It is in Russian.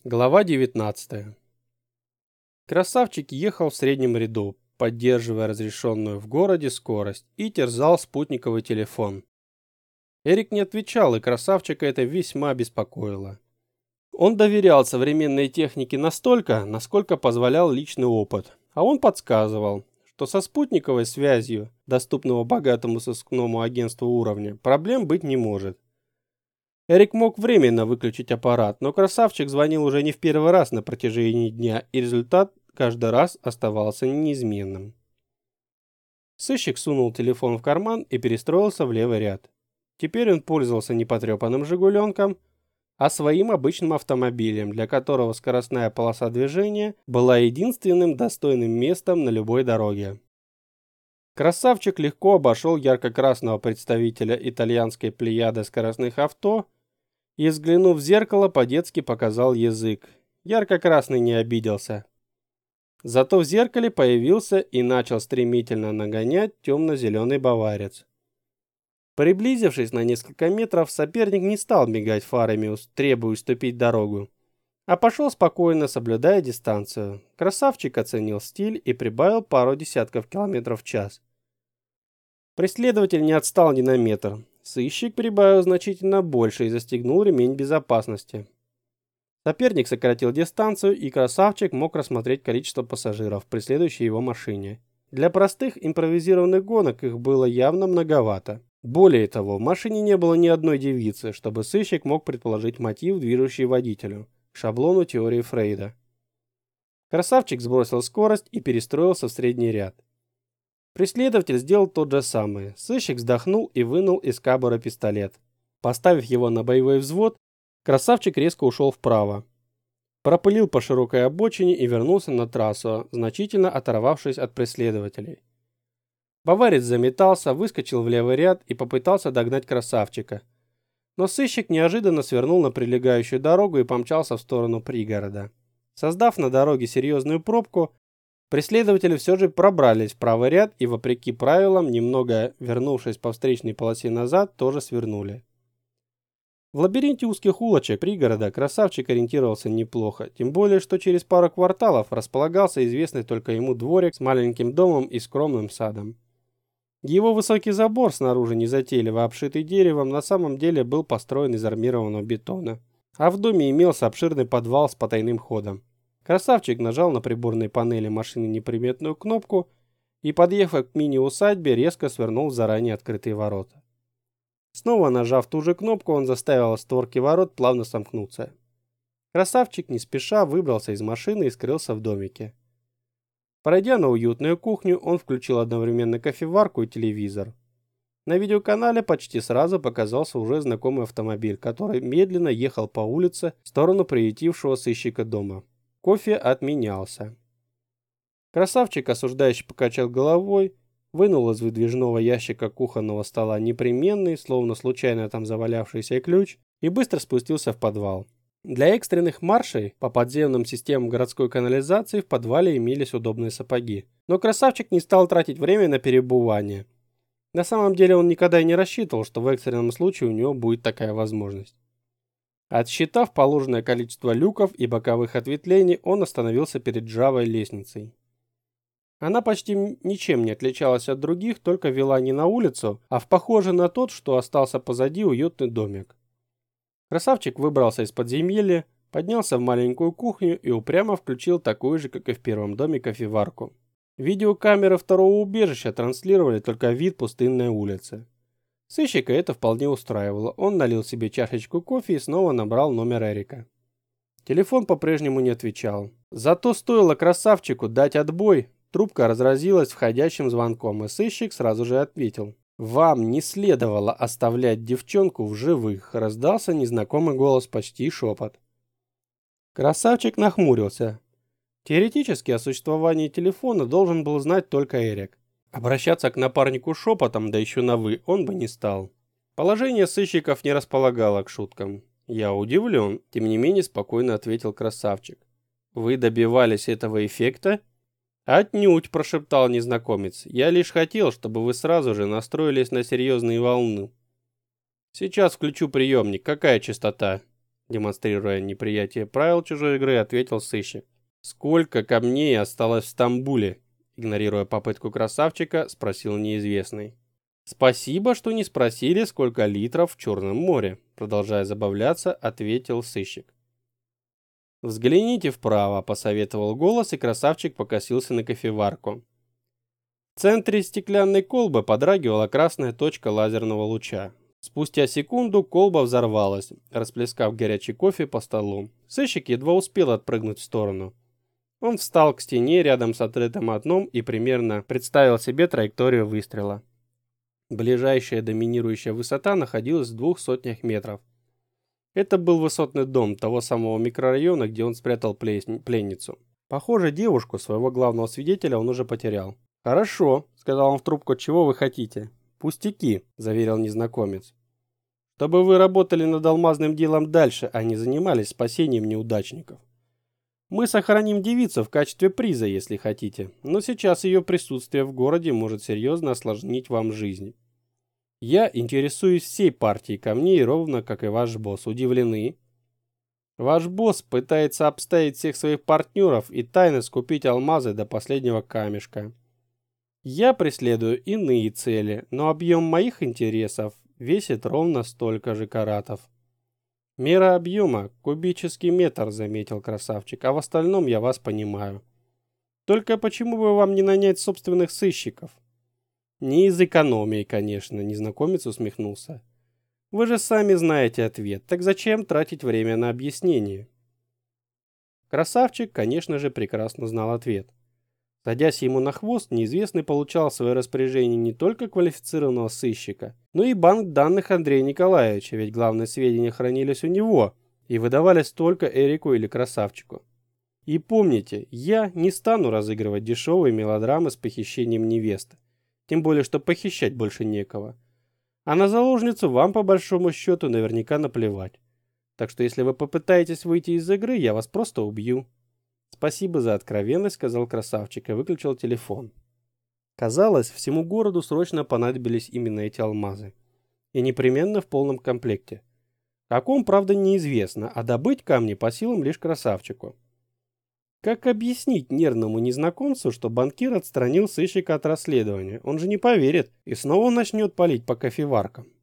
Глава 19. Красавчик ехал в среднем ряду, поддерживая разрешенную в городе скорость, и терзал спутниковый телефон. Эрик не отвечал, и красавчика это весьма беспокоило. Он доверял современной технике настолько, насколько позволял личный опыт, а он подсказывал, что со спутниковой связью, доступного богатому сыскному агентству уровня, проблем быть не может. Эрик мог временно выключить аппарат, но красавчик звонил уже не в первый раз на протяжении дня, и результат каждый раз оставался неизменным. Сыщик сунул телефон в карман и перестроился в левый ряд. Теперь он пользовался не потрепанным «Жигуленком», а своим обычным автомобилем, для которого скоростная полоса движения была единственным достойным местом на любой дороге. Красавчик легко обошел ярко-красного представителя итальянской плеяды скоростных авто и, взглянув в зеркало, по-детски показал язык. Ярко-красный не обиделся. Зато в зеркале появился и начал стремительно нагонять темно-зеленый баварец. Приблизившись на несколько метров, соперник не стал мигать фарами, требуя уступить дорогу, а пошел спокойно, соблюдая дистанцию. Красавчик оценил стиль и прибавил пару десятков километров в час. Преследователь не отстал ни на метр. Сыщик прибавил значительно больше и застегнул ремень безопасности. Соперник сократил дистанцию, и красавчик мог рассмотреть количество пассажиров в преследующей его машине. Для простых импровизированных гонок их было явно многовато. Более того, в машине не было ни одной девицы, чтобы сыщик мог предположить мотив, движущий водителю, к шаблону теории Фрейда. Красавчик сбросил скорость и перестроился в средний ряд. Преследователь сделал тот же самое. Сыщик вздохнул и вынул из кобуры пистолет. Поставив его на боевой взвод, красавчик резко ушел вправо. Пропылил по широкой обочине и вернулся на трассу, значительно оторвавшись от преследователей. Баварец заметался, выскочил в левый ряд и попытался догнать красавчика. Но сыщик неожиданно свернул на прилегающую дорогу и помчался в сторону пригорода. Создав на дороге серьезную пробку, преследователи все же пробрались в правый ряд и, вопреки правилам, немного вернувшись по встречной полосе назад, тоже свернули. В лабиринте узких улочек пригорода красавчик ориентировался неплохо, тем более, что через пару кварталов располагался известный только ему дворик с маленьким домом и скромным садом. Его высокий забор, снаружи незатейливо обшитый деревом, на самом деле был построен из армированного бетона, а в доме имелся обширный подвал с потайным ходом. Красавчик нажал на приборной панели машины неприметную кнопку и, подъехав к мини-усадьбе, резко свернул в заранее открытые ворота. Снова нажав ту же кнопку, он заставил створки ворот плавно сомкнуться. Красавчик не спеша выбрался из машины и скрылся в домике. Пройдя на уютную кухню, он включил одновременно кофеварку и телевизор. На видеоканале почти сразу показался уже знакомый автомобиль, который медленно ехал по улице в сторону приютившего сыщика дома. Кофе отменялся. Красавчик осуждающе покачал головой, вынул из выдвижного ящика кухонного стола непременный, словно случайно там завалявшийся ключ, и быстро спустился в подвал. Для экстренных маршей по подземным системам городской канализации в подвале имелись удобные сапоги. Но красавчик не стал тратить время на переобувание. На самом деле он никогда и не рассчитывал, что в экстренном случае у него будет такая возможность. Отсчитав положенное количество люков и боковых ответвлений, он остановился перед ржавой лестницей. Она почти ничем не отличалась от других, только вела не на улицу, а в похожий на тот, что остался позади, уютный домик. Красавчик выбрался из подземелья, поднялся в маленькую кухню и упрямо включил такую же, как и в первом доме, кофеварку. Видеокамеры второго убежища транслировали только вид пустынной улицы. Сыщика это вполне устраивало. Он налил себе чашечку кофе и снова набрал номер Эрика. Телефон по-прежнему не отвечал. Зато стоило красавчику дать отбой, трубка разразилась входящим звонком, и сыщик сразу же ответил. «Вам не следовало оставлять девчонку в живых», — раздался незнакомый голос, почти шепот. Красавчик нахмурился. Теоретически о существовании телефона должен был знать только Эрик. Обращаться к напарнику шепотом, да еще на «вы», он бы не стал. Положение сыщиков не располагало к шуткам. «Я удивлен», — тем не менее спокойно ответил красавчик. «Вы добивались этого эффекта?» «Отнюдь», — прошептал незнакомец. «Я лишь хотел, чтобы вы сразу же настроились на серьезные волны». «Сейчас включу приемник. Какая частота?» демонстрируя неприятие правил чужой игры, ответил сыщик. «Сколько камней осталось в Стамбуле?» Игнорируя попытку красавчика, спросил неизвестный. «Спасибо, что не спросили, сколько литров в Черном море», продолжая забавляться, ответил сыщик. «Взгляните вправо», посоветовал голос, и красавчик покосился на кофеварку. В центре стеклянной колбы подрагивала красная точка лазерного луча. Спустя секунду колба взорвалась, расплескав горячий кофе по столу. Сыщик едва успел отпрыгнуть в сторону. Он встал к стене рядом с открытым окном и примерно представил себе траекторию выстрела. Ближайшая доминирующая высота находилась в 200 метров. Это был высотный дом того самого микрорайона, где он спрятал пленницу. Похоже, девушку, своего главного свидетеля, он уже потерял. «Хорошо», — сказал он в трубку, — «чего вы хотите?» «Пустяки», — заверил незнакомец. «Чтобы вы работали над алмазным делом дальше, а не занимались спасением неудачников. Мы сохраним девицу в качестве приза, если хотите, но сейчас ее присутствие в городе может серьезно осложнить вам жизнь. Я интересуюсь всей партией камней, ровно как и ваш босс. Удивлены? Ваш босс пытается обставить всех своих партнеров и тайно скупить алмазы до последнего камешка. Я преследую иные цели, но объем моих интересов весит ровно столько же каратов». «Мера объема – кубический метр», – заметил красавчик, – «а в остальном я вас понимаю. Только почему бы вам не нанять собственных сыщиков?» «Не из экономии, конечно», – незнакомец усмехнулся. «Вы же сами знаете ответ, так зачем тратить время на объяснение?» Красавчик, конечно же, прекрасно знал ответ. Садясь ему на хвост, неизвестный получал в свое распоряжение не только квалифицированного сыщика, но и банк данных Андрея Николаевича, ведь главные сведения хранились у него и выдавались только Эрику или красавчику. И помните, я не стану разыгрывать дешевые мелодрамы с похищением невесты, тем более, что похищать больше некого. А на заложницу вам, по большому счету, наверняка наплевать. Так что если вы попытаетесь выйти из игры, я вас просто убью. «Спасибо за откровенность», — сказал красавчик и выключил телефон. Казалось, всему городу срочно понадобились именно эти алмазы. И непременно в полном комплекте. Каком, правда, неизвестно, а добыть камни по силам лишь красавчику. Как объяснить нервному незнакомцу, что банкир отстранил сыщика от расследования? Он же не поверит и снова начнет палить по кофеваркам.